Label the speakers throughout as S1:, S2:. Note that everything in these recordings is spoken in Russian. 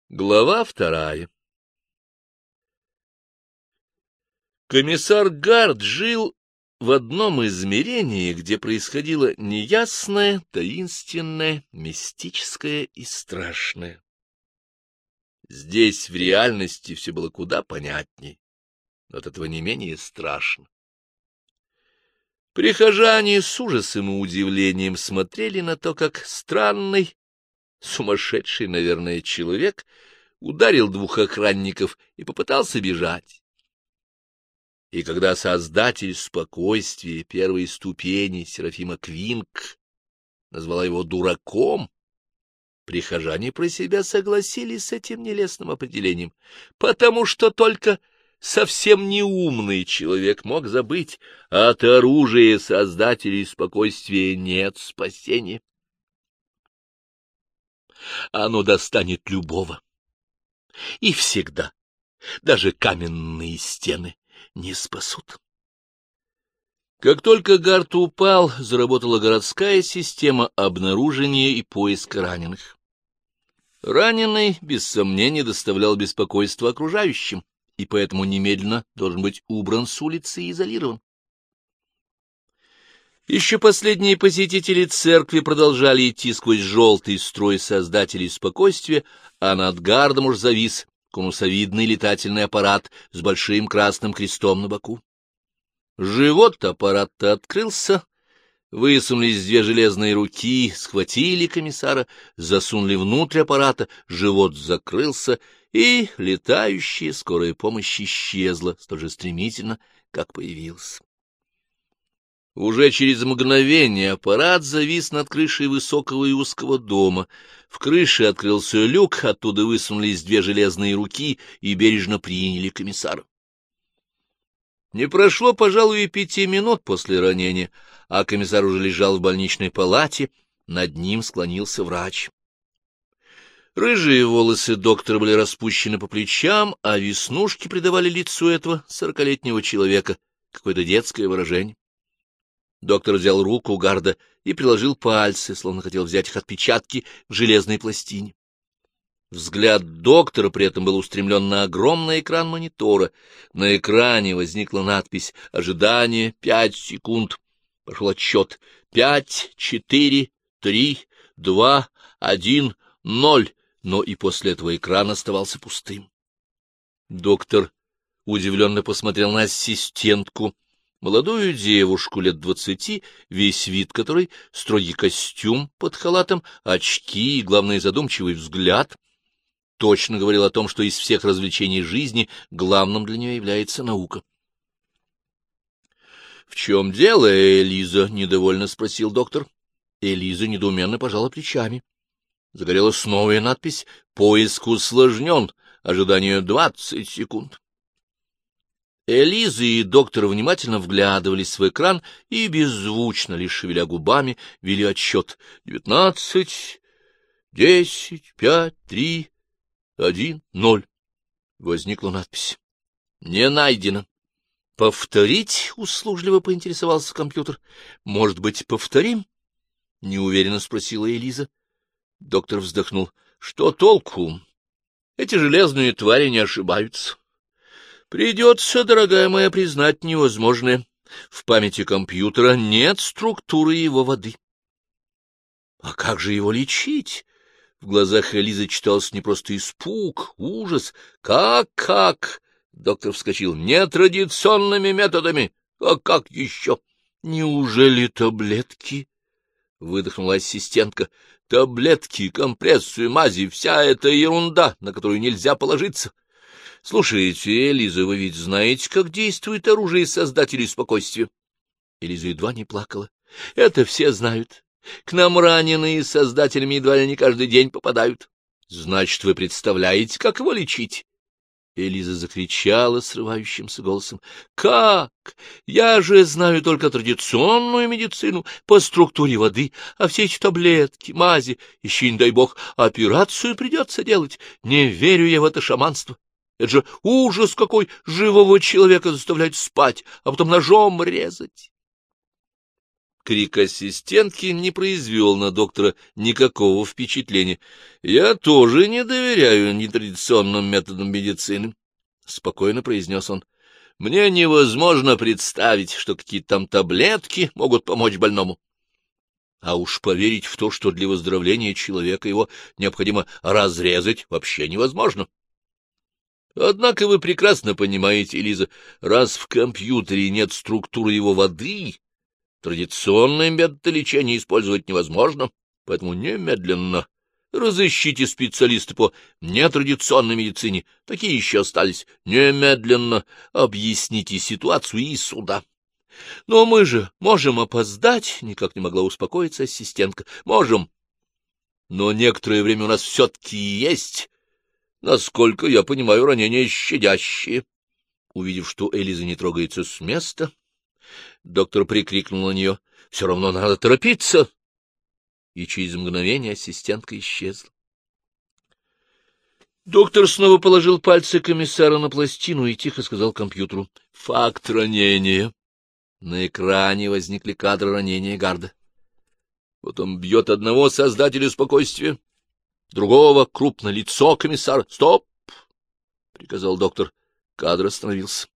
S1: Глава 2. Комиссар Гард жил в одном измерении, где происходило неясное, таинственное, мистическое и страшное. Здесь в реальности все было куда понятней, но от этого не менее страшно. Прихожане с ужасом и удивлением смотрели на то, как странный, сумасшедший, наверное, человек ударил 2 охранников и попытался бежать. И когда создатель спокойствия первой ступени Серафима Квинк назвала его дураком, прихожане про себя согласились с этим нелестным определением, потому что только совсем неумный человек мог забыть: от оружия создателей спокойствия нет спасения. Оно достанет любого. И всегда, даже каменные стены не спасут. Как только Гард упал, заработала городская система обнаружения и поиска раненых. Раненый, без сомнения, доставлял беспокойство окружающим, и поэтому немедленно должен быть убран с улицы и изолирован. Еще последние посетители церкви продолжали идти сквозь желтый строй создателей спокойствия, а над Гардом уж завис конусовидный летательный аппарат с большим красным крестом на боку. Живот аппарата открылся, высунулись 2 железные руки, схватили комиссара, засунули внутрь аппарата, живот закрылся, и летающая скорая помощь исчезла столь же стремительно, как появилась. Уже через мгновение аппарат завис над крышей высокого и узкого дома. В крыше открылся люк, оттуда высунулись 2 железные руки и бережно приняли комиссара. Не прошло, пожалуй, и 5 минут после ранения, а комиссар уже лежал в больничной палате, над ним склонился врач. Рыжие волосы доктора были распущены по плечам, а веснушки придавали лицу этого 40-летнего человека какое-то детское выражение. Доктор взял руку Гарда и приложил пальцы, словно хотел взять их отпечатки в железной пластине. Взгляд доктора при этом был устремлен на огромный экран монитора. На экране возникла надпись «Ожидание 5 секунд». Пошел отсчет: 5, 4, 3, 2, 1, 0. Но и после этого экран оставался пустым. Доктор удивленно посмотрел на ассистентку, молодую девушку лет 20, весь вид которой — строгий костюм под халатом, очки и, главное, задумчивый взгляд — точно говорил о том, что из всех развлечений жизни главным для нее является наука. — В чем дело, Элиза? — недовольно спросил доктор. Элиза недоуменно пожала плечами. Загорелась новая надпись: «Поиск усложнен. Ожидание 20 секунд». Элиза и доктор внимательно вглядывались в экран и беззвучно, лишь шевеля губами, вели отсчет: 19, 10, 5, 3, 1, 0. Возникла надпись: «Не найдено». «Повторить?» — услужливо поинтересовался компьютер. «Может быть, повторим?» — неуверенно спросила Элиза. Доктор вздохнул. «Что толку? Эти железные твари не ошибаются. Придется, дорогая моя, признать невозможное. В памяти компьютера нет структуры его воды». «А как же его лечить?» В глазах Элизы читался не просто испуг, ужас. «Как?» — доктор вскочил. «Нетрадиционными методами. А как еще?» «Неужели таблетки?» — выдохнула ассистентка. «Таблетки, компрессы, мази — вся эта ерунда, на которую нельзя положиться. Слушайте, Элиза, вы ведь знаете, как действует оружие создателей спокойствия?» Элиза едва не плакала. «Это все знают. К нам раненые создателями едва ли не каждый день попадают. Значит, вы представляете, как его лечить?» Элиза закричала срывающимся голосом. «Как? Я же знаю только традиционную медицину по структуре воды, а все эти таблетки, мази, еще, не дай бог, операцию придется делать. Не верю я в это шаманство. Это же ужас какой, живого человека заставлять спать, а потом ножом резать». Крик ассистентки не произвел на доктора никакого впечатления. — Я тоже не доверяю нетрадиционным методам медицины, — спокойно произнес он. — Мне невозможно представить, что какие-то там таблетки могут помочь больному. А уж поверить в то, что для выздоровления человека его необходимо разрезать, вообще невозможно. Однако вы прекрасно понимаете, Лиза, раз в компьютере нет структуры его воды, традиционные методы лечения использовать невозможно, поэтому немедленно разыщите специалиста по нетрадиционной медицине, такие еще остались, немедленно объясните ситуацию и сюда. — Но мы же можем опоздать, — никак не могла успокоиться ассистентка. — Можем. Но некоторое время у нас все-таки есть, насколько я понимаю, ранения щадящие. Увидев, что Элиза не трогается с места, доктор прикрикнул на нее: — Все равно надо торопиться. И через мгновение ассистентка исчезла. Доктор снова положил пальцы комиссара на пластину и тихо сказал компьютеру: — Факт ранения. На экране возникли кадры ранения Гарда. Вот он бьет одного создателя спокойствия, другого — крупное лицо комиссара. — Стоп! — приказал доктор. Кадр остановился.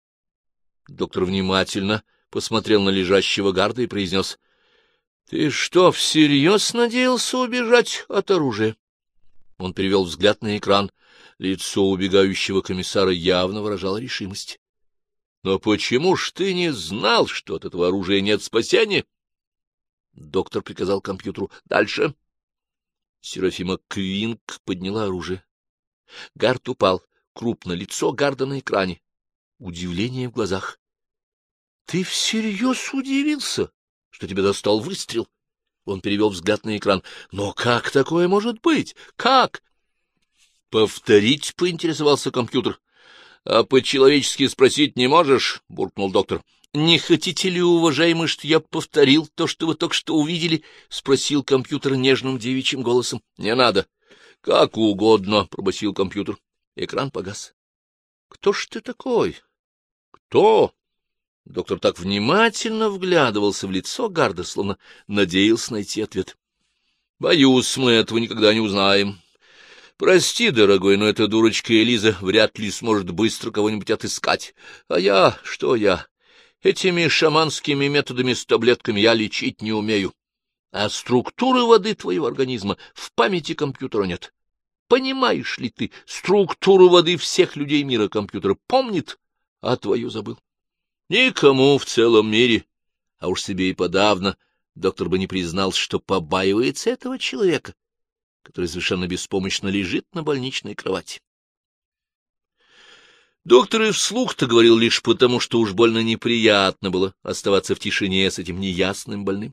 S1: Доктор внимательно посмотрел на лежащего Гарда и произнес: — Ты что, всерьез надеялся убежать от оружия? Он перевел взгляд на экран. Лицо убегающего комиссара явно выражало решимость. — Но почему ж ты не знал, что от этого оружия нет спасения? Доктор приказал компьютеру: — Дальше. Серафима Квинк подняла оружие. Гард упал. Крупное лицо Гарда на экране. Удивление в глазах. — Ты всерьез удивился, что тебя достал выстрел? Он перевел взгляд на экран. — Но как такое может быть? Как? — Повторить, — поинтересовался компьютер. — А по-человечески спросить не можешь? — буркнул доктор. — Не хотите ли, уважаемый, что я повторил то, что вы только что увидели? — спросил компьютер нежным девичьим голосом. — Не надо. — Как угодно, — пробасил компьютер. Экран погас. — Кто ж ты такой? — Кто? Доктор так внимательно вглядывался в лицо Гарда, словно надеялся найти ответ. — Боюсь, мы этого никогда не узнаем. Прости, дорогой, но эта дурочка Элиза вряд ли сможет быстро кого-нибудь отыскать. А я... Что я? Этими шаманскими методами с таблетками я лечить не умею. А структуры воды твоего организма в памяти компьютера нет. Понимаешь ли ты, структуру воды всех людей мира компьютер помнит, а твою забыл? Никому в целом мире, а уж себе и подавно, доктор бы не признался, что побаивается этого человека, который совершенно беспомощно лежит на больничной кровати. Доктор и вслух-то говорил лишь потому, что уж больно неприятно было оставаться в тишине с этим неясным больным.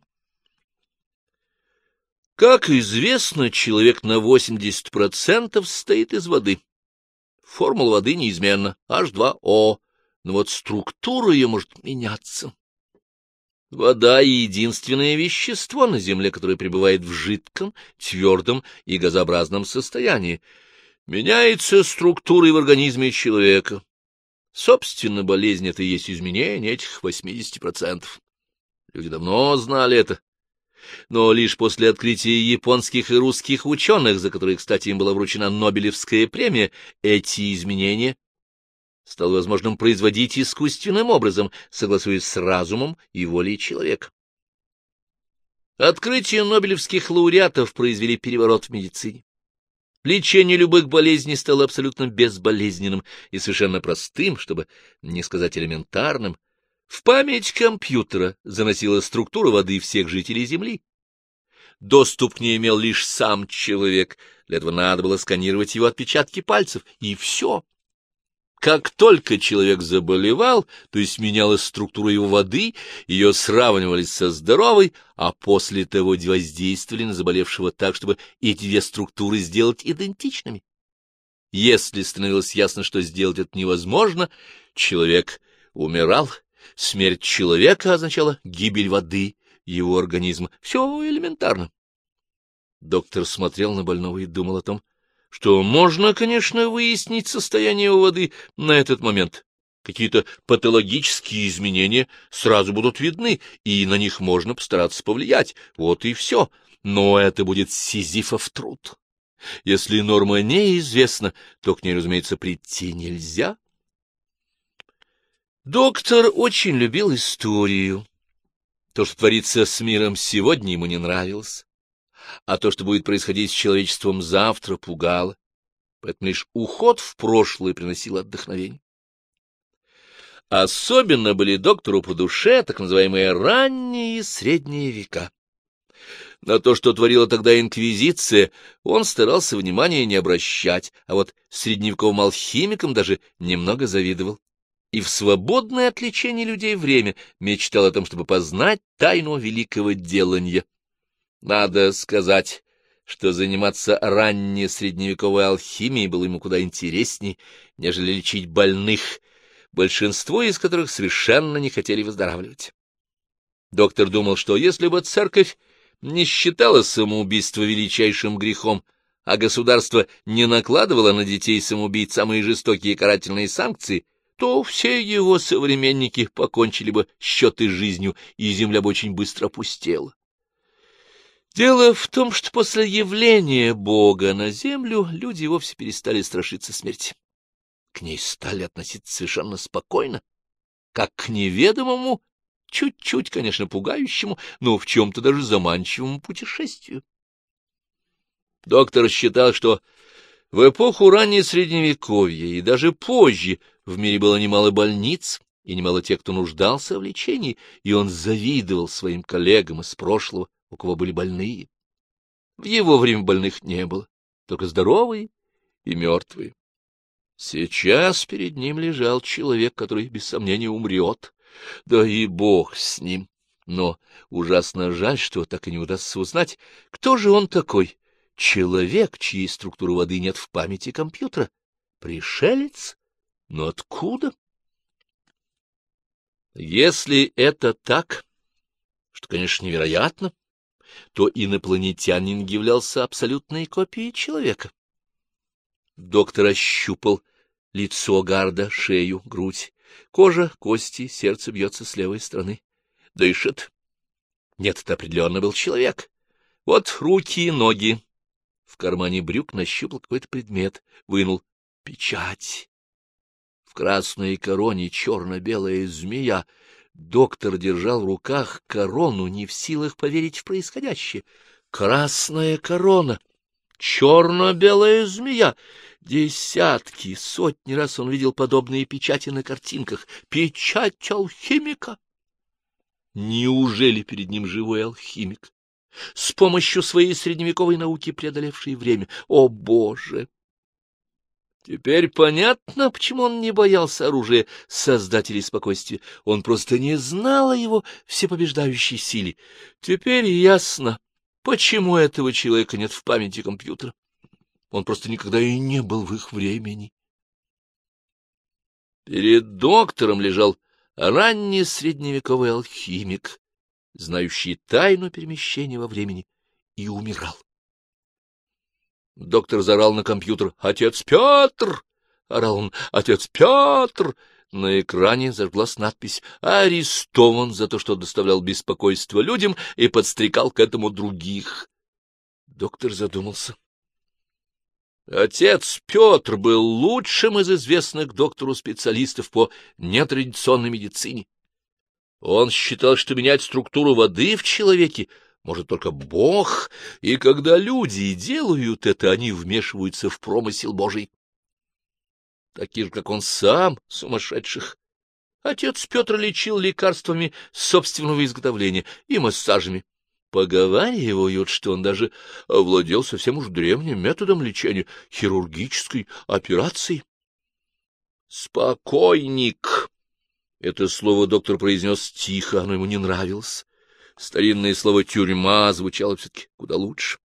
S1: Как известно, человек на 80% состоит из воды. Формула воды неизменна — H2O, но вот структура ее может меняться. Вода — единственное вещество на Земле, которое пребывает в жидком, твердом и газообразном состоянии. Меняется структура и в организме человека. Собственно, болезнь — это и есть изменение этих 80%. Люди давно знали это. Но лишь после открытия японских и русских ученых, за которые, кстати, им была вручена Нобелевская премия, эти изменения стало возможным производить искусственным образом, согласуясь с разумом и волей человека. Открытия нобелевских лауреатов произвели переворот в медицине. Лечение любых болезней стало абсолютно безболезненным и совершенно простым, чтобы не сказать элементарным. В память компьютера заносила структура воды всех жителей Земли. Доступ к ней имел лишь сам человек. Для этого надо было сканировать его отпечатки пальцев, и все. Как только человек заболевал, то есть менялась структура его воды, ее сравнивали со здоровой, а после того воздействовали на заболевшего так, чтобы эти две структуры сделать идентичными. Если становилось ясно, что сделать это невозможно, человек умирал. Смерть человека означала гибель воды его организма. Все элементарно. Доктор смотрел на больного и думал о том, что можно, конечно, выяснить состояние воды на этот момент, какие-то патологические изменения сразу будут видны, и на них можно постараться повлиять. Вот и все. Но это будет сизифов труд. Если норма неизвестна, то к ней, разумеется, прийти нельзя. Доктор очень любил историю. То, что творится с миром сегодня, ему не нравилось, а то, что будет происходить с человечеством завтра, пугало. Поэтому лишь уход в прошлое приносил отдохновение. Особенно были доктору по душе так называемые ранние и средние века. На то, что творила тогда инквизиция, он старался внимания не обращать, а вот средневековым алхимикам даже немного завидовал. И в свободное от лечения людей время мечтал о том, чтобы познать тайну великого деланья. Надо сказать, что заниматься ранней средневековой алхимией было ему куда интересней, нежели лечить больных, большинство из которых совершенно не хотели выздоравливать. Доктор думал, что если бы церковь не считала самоубийство величайшим грехом, а государство не накладывало на детей самоубийц самые жестокие карательные санкции, то все его современники покончили бы счеты с жизнью, и земля бы очень быстро опустела. Дело в том, что после явления Бога на землю люди вовсе перестали страшиться смерти. К ней стали относиться совершенно спокойно, как к неведомому, чуть-чуть, конечно, пугающему, но в чем-то даже заманчивому путешествию. Доктор считал, что в эпоху раннего Средневековья и даже позже в мире было немало больниц и немало тех, кто нуждался в лечении, и он завидовал своим коллегам из прошлого, у кого были больные. В его время больных не было, только здоровые и мертвые. Сейчас перед ним лежал человек, который, без сомнения, умрет. Да и бог с ним. Но ужасно жаль, что так и не удастся узнать, кто же он такой. Человек, чьей структуры воды нет в памяти компьютера. Пришелец? Но откуда? Если это так, что, конечно, невероятно, то инопланетянин являлся абсолютной копией человека. Доктор ощупал лицо Гарда, шею, грудь. Кожа, кости, сердце бьется с левой стороны. Дышит. Нет, это определенно был человек. Вот руки и ноги. В кармане брюк нащупал какой-то предмет. Вынул. Печать. В красной короне черно-белая змея. Доктор держал в руках корону, не в силах поверить в происходящее. Красная корона. Черно-белая змея. Десятки, сотни раз он видел подобные печати на картинках. Печать алхимика. Неужели перед ним живой алхимик, с помощью своей средневековой науки преодолевший время? О, Боже! Теперь понятно, почему он не боялся оружия создателей спокойствия. Он просто не знал о его всепобеждающей силе. Теперь ясно, почему этого человека нет в памяти компьютера. Он просто никогда и не был в их времени. Перед доктором лежал ранний средневековый алхимик, знающий тайну перемещения во времени, и умирал. Доктор заорал на компьютер: «Отец Петр!» — орал он. «Отец Петр!» На экране зажглась надпись: «Арестован за то, что доставлял беспокойство людям и подстрекал к этому других». Доктор задумался. Отец Петр был лучшим из известных доктору специалистов по нетрадиционной медицине. Он считал, что менять структуру воды в человеке может только Бог, и когда люди делают это, они вмешиваются в промысел Божий. Таких же, как он сам, сумасшедших. Отец Петр лечил лекарствами собственного изготовления и массажами. Поговаривают, что он даже овладел совсем уж древним методом лечения — хирургической операцией. «Спокойник» — это слово доктор произнес тихо, оно ему не нравилось. Старинное слово «тюрьма» звучало все-таки куда лучше.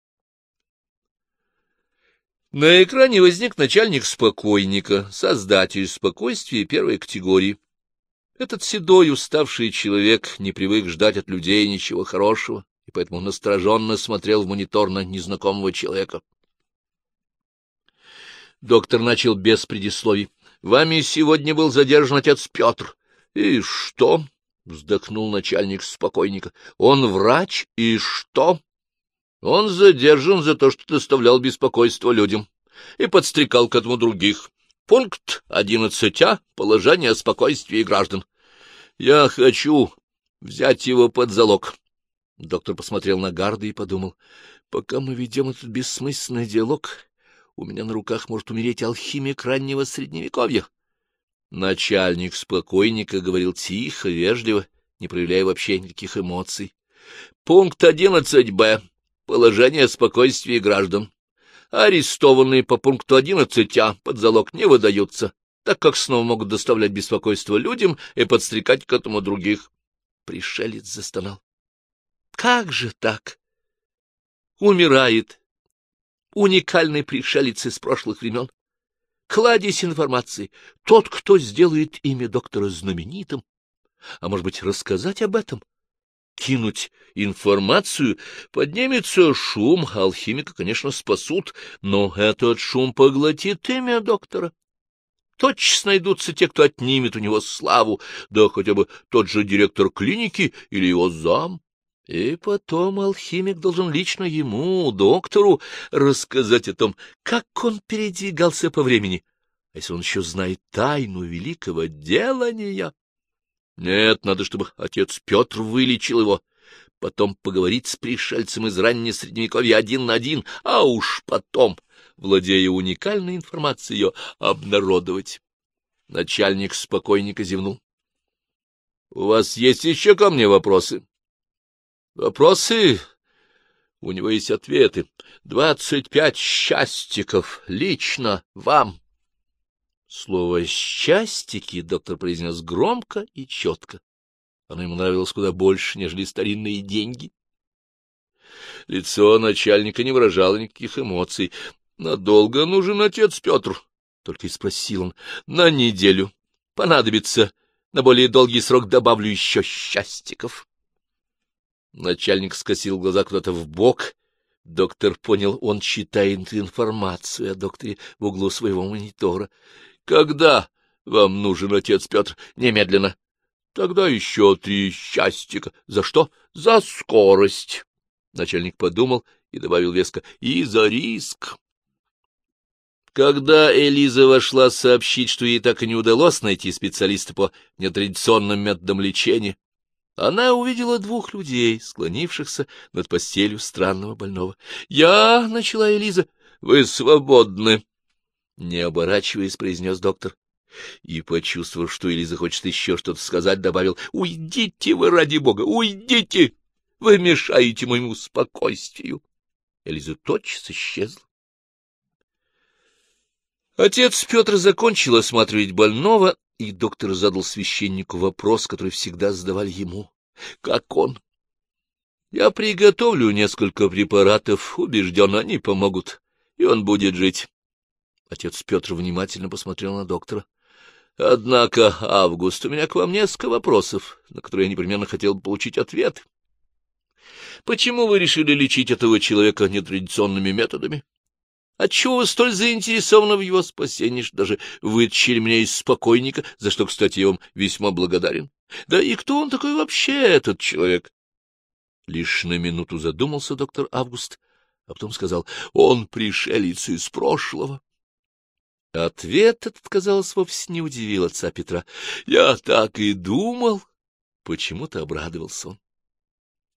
S1: На экране возник начальник спокойника, создатель спокойствия первой категории. Этот седой, уставший человек не привык ждать от людей ничего хорошего, и поэтому настороженно смотрел в монитор на незнакомого человека. Доктор начал без предисловий. Вами сегодня был задержан отец Петр. — И что? — вздохнул начальник спокойника. — Он врач, и что? — Он задержан за то, что доставлял беспокойство людям и подстрекал к этому других. Пункт 11а. Положение о спокойствии граждан. — Я хочу взять его под залог. Доктор посмотрел на Гарда и подумал: пока мы ведем этот бессмысленный диалог, у меня на руках может умереть алхимик раннего Средневековья. Начальник спокойника говорил тихо, вежливо, не проявляя вообще никаких эмоций. Пункт 11б. Положение о спокойствии граждан. Арестованные по пункту 11а под залог не выдаются, так как снова могут доставлять беспокойство людям и подстрекать к этому других. Пришелец застонал. Как же так? Умирает уникальный пришелец из прошлых времен. Кладезь информации. Тот, кто сделает имя доктора знаменитым. А может быть, рассказать об этом? Кинуть информацию, поднимется шум, алхимика, конечно, спасут, но этот шум поглотит имя доктора. Тотчас найдутся те, кто отнимет у него славу, да хотя бы тот же директор клиники или его зам. И потом алхимик должен лично ему, доктору, рассказать о том, как он передвигался по времени, а если он еще знает тайну великого делания. Нет, надо, чтобы отец Петр вылечил его, потом поговорить с пришельцем из раннего Средневековья один на один, а уж потом, владея уникальной информацией, ее обнародовать. Начальник спокойненько зевнул. — У вас есть еще ко мне вопросы? — Вопросы? У него есть ответы. 25 счастиков лично вам. Слово «счастики» доктор произнес громко и четко. Оно ему нравилось куда больше, нежели старинные деньги. Лицо начальника не выражало никаких эмоций. — Надолго нужен отец Петр? — только и спросил он. — На неделю. Понадобится. На более долгий срок добавлю еще счастиков. Начальник скосил глаза куда-то вбок. Доктор понял, он читает информацию о докторе в углу своего монитора. — Когда вам нужен отец Петр? — Немедленно. — Тогда еще 3 счастика. — За что? — За скорость. Начальник подумал и добавил веско. — И за риск. Когда Элиза вошла сообщить, что ей так и не удалось найти специалиста по нетрадиционным методам лечения, она увидела 2 людей, склонившихся над постелью странного больного. — Я, — начала Элиза, — вы свободны, — не оборачиваясь, произнес доктор. И, почувствовав, что Элиза хочет еще что-то сказать, добавил: — Уйдите вы, ради бога, уйдите! Вы мешаете моему спокойствию. Элиза тотчас исчезла. Отец Петр закончил осматривать больного, и доктор задал священнику вопрос, который всегда задавали ему. — Как он? — Я приготовлю несколько препаратов, убежден, они помогут, и он будет жить. Отец Петр внимательно посмотрел на доктора. — Однако, Август, у меня к вам несколько вопросов, на которые я непременно хотел бы получить ответ. Почему вы решили лечить этого человека нетрадиционными методами? Отчего вы столь заинтересованы в его спасении, что даже вытащили меня из спокойника, за что, кстати, я вам весьма благодарен? Да и кто он такой вообще, этот человек? Лишь на минуту задумался доктор Август, а потом сказал: он пришелец из прошлого. Ответ этот, казалось, вовсе не удивил отца Петра. — Я так и думал. Почему-то обрадовался он.